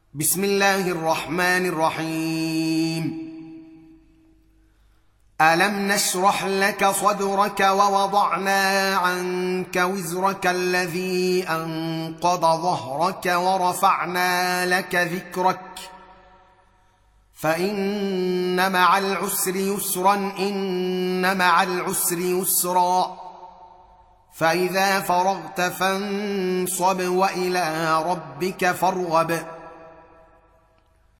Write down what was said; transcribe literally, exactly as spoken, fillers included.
بسم الله الرحمن الرحيم. ألم نشرح لك صدرك ووضعنا عنك وزرك الذي أنقض ظهرك ورفعنا لك ذكرك فإن مع العسر يسرا إن مع العسر يسرا فإذا فرغت فانصب وإلى ربك فارغب